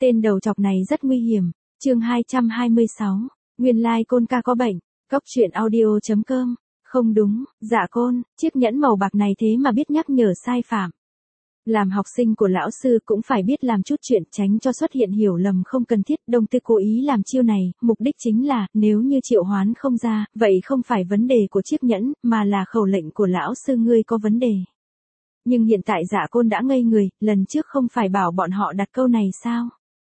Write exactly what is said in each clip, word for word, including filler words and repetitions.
Tên đầu chọc này rất nguy hiểm. Chương hai trăm hai mươi sáu. Nguyên lai Côn ca có bệnh. Cốc truyện audio chấm com. Không đúng, Dạ Côn, chiếc nhẫn màu bạc này thế mà biết nhắc nhở sai phạm. Làm học sinh của lão sư cũng phải biết làm chút chuyện tránh cho xuất hiện hiểu lầm không cần thiết. Đồng Tư cố ý làm chiêu này, mục đích chính là, nếu như triệu hoán không ra, vậy không phải vấn đề của chiếc nhẫn, mà là khẩu lệnh của lão sư ngươi có vấn đề. Nhưng hiện tại Dạ Côn đã ngây người, lần trước không phải bảo bọn họ đặt câu này sao?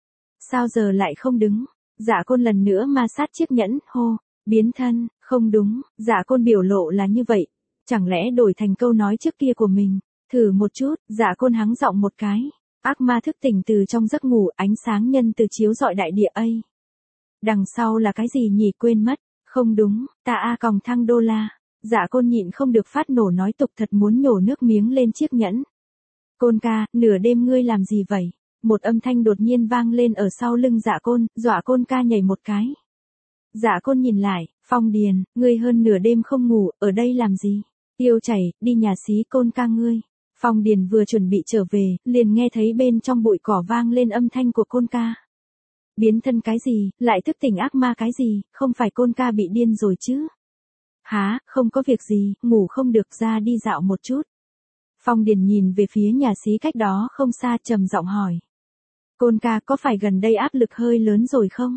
Sao giờ lại không đứng? Dạ Côn lần nữa ma sát chiếc nhẫn, hô, biến thân, không đúng, Dạ Côn biểu lộ là như vậy. Chẳng lẽ đổi thành câu nói trước kia của mình? Thử một chút, Dạ Côn hắng giọng một cái. Ác ma thức tỉnh từ trong giấc ngủ, ánh sáng nhân từ chiếu rọi đại địa ấy. Đằng sau là cái gì nhỉ, quên mất. Không đúng, ta a còng thăng đô la. Dạ Côn nhịn không được phát nổ nói tục, thật muốn nhổ nước miếng lên chiếc nhẫn. Côn ca, nửa đêm ngươi làm gì vậy? Một âm thanh đột nhiên vang lên ở sau lưng Dạ Côn, dọa Côn ca nhảy một cái. Dạ Côn nhìn lại, Phong Điền, ngươi hơn nửa đêm không ngủ, ở đây làm gì? Tiêu chảy, đi nhà xí Côn ca ngươi. Phong Điền vừa chuẩn bị trở về, liền nghe thấy bên trong bụi cỏ vang lên âm thanh của Côn ca. Biến thân cái gì, lại thức tỉnh ác ma cái gì, không phải Côn ca bị điên rồi chứ? Hả, không có việc gì, ngủ không được, ra đi dạo một chút. Phong Điền nhìn về phía nhà xí cách đó không xa, trầm giọng hỏi. Côn ca, có phải gần đây áp lực hơi lớn rồi không?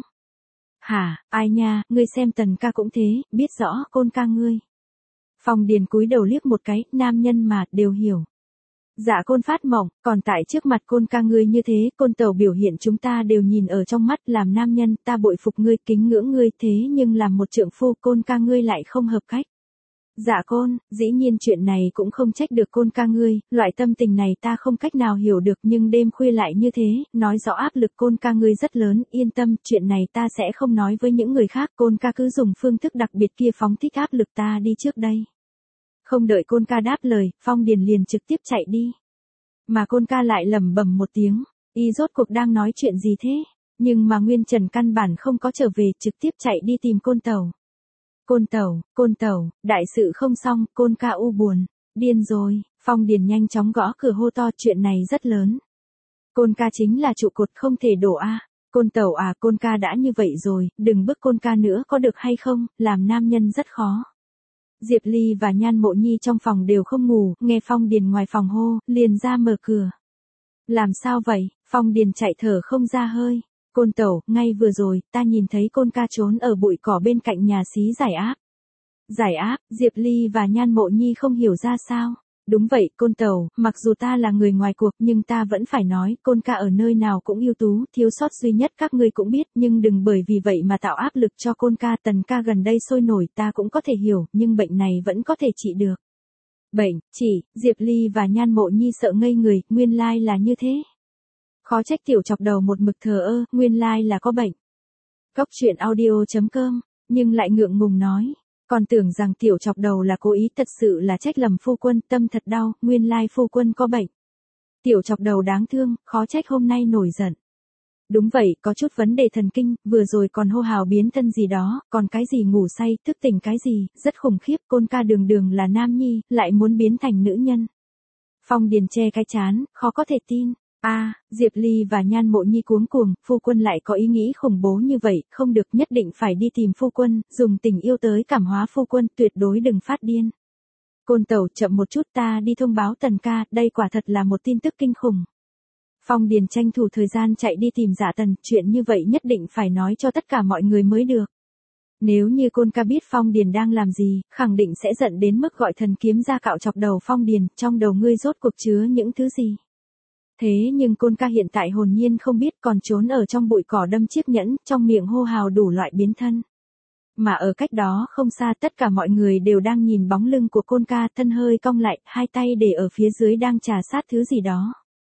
Hả, ai nha, ngươi xem Tần ca cũng thế, biết rõ Côn ca ngươi. Phong Điền cúi đầu liếc một cái, nam nhân mà, đều hiểu. Dạ Côn phát mộng, còn tại trước mặt Côn ca ngươi như thế, Côn tẩu biểu hiện chúng ta đều nhìn ở trong mắt, làm nam nhân, ta bội phục ngươi, kính ngưỡng ngươi, thế nhưng làm một trượng phu, Côn ca ngươi lại không hợp cách. Dạ Côn, dĩ nhiên chuyện này cũng không trách được Côn ca ngươi, loại tâm tình này ta không cách nào hiểu được, nhưng đêm khuya lại như thế, nói rõ áp lực Côn ca ngươi rất lớn, yên tâm, chuyện này ta sẽ không nói với những người khác, Côn ca cứ dùng phương thức đặc biệt kia phóng thích áp lực, ta đi trước đây. Không đợi Côn ca đáp lời, Phong Điền liền trực tiếp chạy đi. Mà Côn ca lại lẩm bẩm một tiếng, y rốt cuộc đang nói chuyện gì thế? Nhưng mà Nguyên Trần căn bản không có trở về, trực tiếp chạy đi tìm Côn tẩu. Côn tẩu, Côn tẩu, đại sự không xong, Côn ca u buồn, điên rồi. Phong Điền nhanh chóng gõ cửa hô to, chuyện này rất lớn. Côn ca chính là trụ cột không thể đổ a. Côn tẩu à, Côn ca đã như vậy rồi, đừng bức Côn ca nữa có được hay không, làm nam nhân rất khó. Diệp Ly và Nhan Mộ Nhi trong phòng đều không ngủ, nghe Phong Điền ngoài phòng hô, liền ra mở cửa. Làm sao vậy? Phong Điền chạy thở không ra hơi. Côn tẩu, ngay vừa rồi, ta nhìn thấy Côn ca trốn ở bụi cỏ bên cạnh nhà xí giải áp. Giải áp, Diệp Ly và Nhan Mộ Nhi không hiểu ra sao. Đúng vậy, Côn tẩu, mặc dù ta là người ngoài cuộc nhưng ta vẫn phải nói, Côn ca ở nơi nào cũng ưu tú, thiếu sót duy nhất các ngươi cũng biết, nhưng đừng bởi vì vậy mà tạo áp lực cho Côn ca. Tần ca gần đây sôi nổi ta cũng có thể hiểu, nhưng bệnh này vẫn có thể trị được. Bệnh, chỉ, Diệp Ly và Nhan Mộ Nhi sợ ngây người, nguyên lai là như thế. Khó trách tiểu chọc đầu một mực thờ ơ, nguyên lai là có bệnh. Cốc truyện audio chấm com, nhưng lại ngượng ngùng nói. Còn tưởng rằng tiểu chọc đầu là cố ý, thật sự là trách lầm phu quân, tâm thật đau, nguyên lai phu quân có bệnh. Tiểu chọc đầu đáng thương, khó trách hôm nay nổi giận. Đúng vậy, có chút vấn đề thần kinh, vừa rồi còn hô hào biến thân gì đó, còn cái gì ngủ say, thức tỉnh cái gì, rất khủng khiếp, Côn ca đường đường là nam nhi, lại muốn biến thành nữ nhân. Phong Điền che cái chán, khó có thể tin. A, à, Diệp Ly và Nhan Mộ Nhi cuống cuồng, phu quân lại có ý nghĩ khủng bố như vậy, không được, nhất định phải đi tìm phu quân, dùng tình yêu tới cảm hóa phu quân, tuyệt đối đừng phát điên. Côn tẩu, chậm một chút, ta đi thông báo Tần ca, đây quả thật là một tin tức kinh khủng. Phong Điền tranh thủ thời gian chạy đi tìm Dạ Tần, chuyện như vậy nhất định phải nói cho tất cả mọi người mới được. Nếu như Côn ca biết Phong Điền đang làm gì, khẳng định sẽ giận đến mức gọi thần kiếm ra cạo chọc đầu Phong Điền, trong đầu ngươi rốt cuộc chứa những thứ gì. Thế nhưng Côn ca hiện tại hồn nhiên không biết, còn trốn ở trong bụi cỏ đâm chiếc nhẫn, trong miệng hô hào đủ loại biến thân. Mà ở cách đó không xa, tất cả mọi người đều đang nhìn bóng lưng của Côn ca, thân hơi cong lại, hai tay để ở phía dưới đang trà sát thứ gì đó.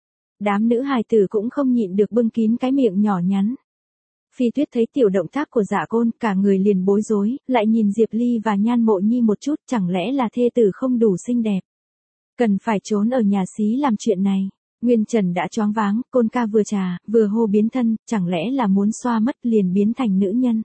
Đám nữ hài tử cũng không nhịn được bưng kín cái miệng nhỏ nhắn. Phi Tuyết thấy tiểu động tác của Dạ Côn, cả người liền bối rối, lại nhìn Diệp Ly và Nhan Mộ Nhi một chút, chẳng lẽ là thê tử không đủ xinh đẹp. Cần phải trốn ở nhà xí làm chuyện này. Nguyên Trần đã choáng váng, Côn ca vừa trà, vừa hô biến thân, chẳng lẽ là muốn xoa mất liền biến thành nữ nhân.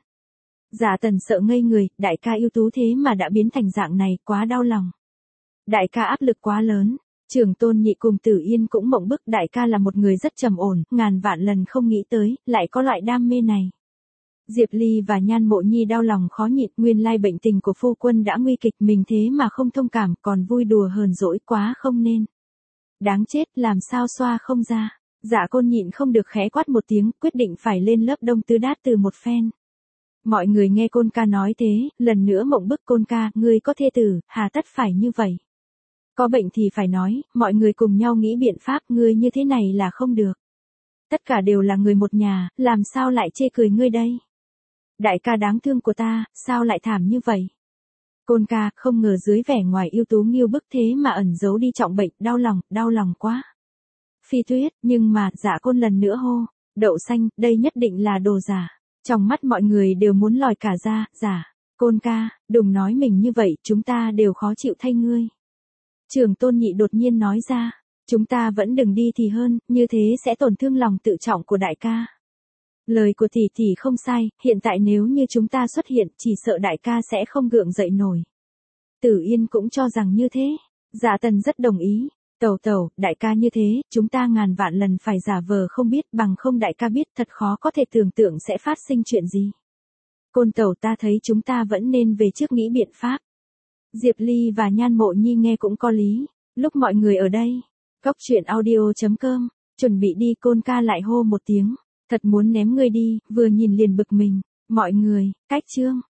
Dạ Tần sợ ngây người, đại ca ưu tú thế mà đã biến thành dạng này, quá đau lòng. Đại ca áp lực quá lớn. Trường Tôn Nhị cùng Tử Yên cũng mộng bức, đại ca là một người rất trầm ổn, ngàn vạn lần không nghĩ tới, lại có loại đam mê này. Diệp Ly và Nhan Mộ Nhi đau lòng khó nhịn, nguyên lai bệnh tình của phu quân đã nguy kịch, mình thế mà không thông cảm, còn vui đùa hờn dỗi quá không nên. Đáng chết, làm sao xoa không ra. Dạ Côn nhịn không được khẽ quát một tiếng, quyết định phải lên lớp Đông Tứ Đát từ một phen. Mọi người nghe Côn ca nói thế, lần nữa mộng bức. Côn ca, ngươi có thê tử, hà tất phải như vậy. Có bệnh thì phải nói, mọi người cùng nhau nghĩ biện pháp, ngươi như thế này là không được. Tất cả đều là người một nhà, làm sao lại chê cười ngươi đây? Đại ca đáng thương của ta, sao lại thảm như vậy? Côn ca, không ngờ dưới vẻ ngoài ưu tú nghiêu bức thế mà ẩn giấu đi trọng bệnh, đau lòng, đau lòng quá. Phi Tuyết, nhưng mà, Dạ Côn lần nữa hô, Đậu Xanh, đây nhất định là đồ giả. Trong mắt mọi người đều muốn lòi cả ra, giả. Côn ca, đừng nói mình như vậy, chúng ta đều khó chịu thay ngươi. Trường Tôn Nhị đột nhiên nói ra, chúng ta vẫn đừng đi thì hơn, như thế sẽ tổn thương lòng tự trọng của đại ca. Lời của tỷ tỷ không sai, hiện tại nếu như chúng ta xuất hiện, chỉ sợ đại ca sẽ không gượng dậy nổi. Tử Yên cũng cho rằng như thế. Dạ Tần rất đồng ý. Tẩu tẩu, đại ca như thế, chúng ta ngàn vạn lần phải giả vờ không biết, bằng không đại ca biết, thật khó có thể tưởng tượng sẽ phát sinh chuyện gì. Côn tẩu, ta thấy chúng ta vẫn nên về trước nghĩ biện pháp. Diệp Ly và Nhan Mộ Nhi nghe cũng có lý. Lúc mọi người ở đây, Cốc Truyện Audio chấm com, chuẩn bị đi, Côn ca lại hô một tiếng. Thật muốn ném ngươi đi, vừa nhìn liền bực mình. Mọi người, cách chương.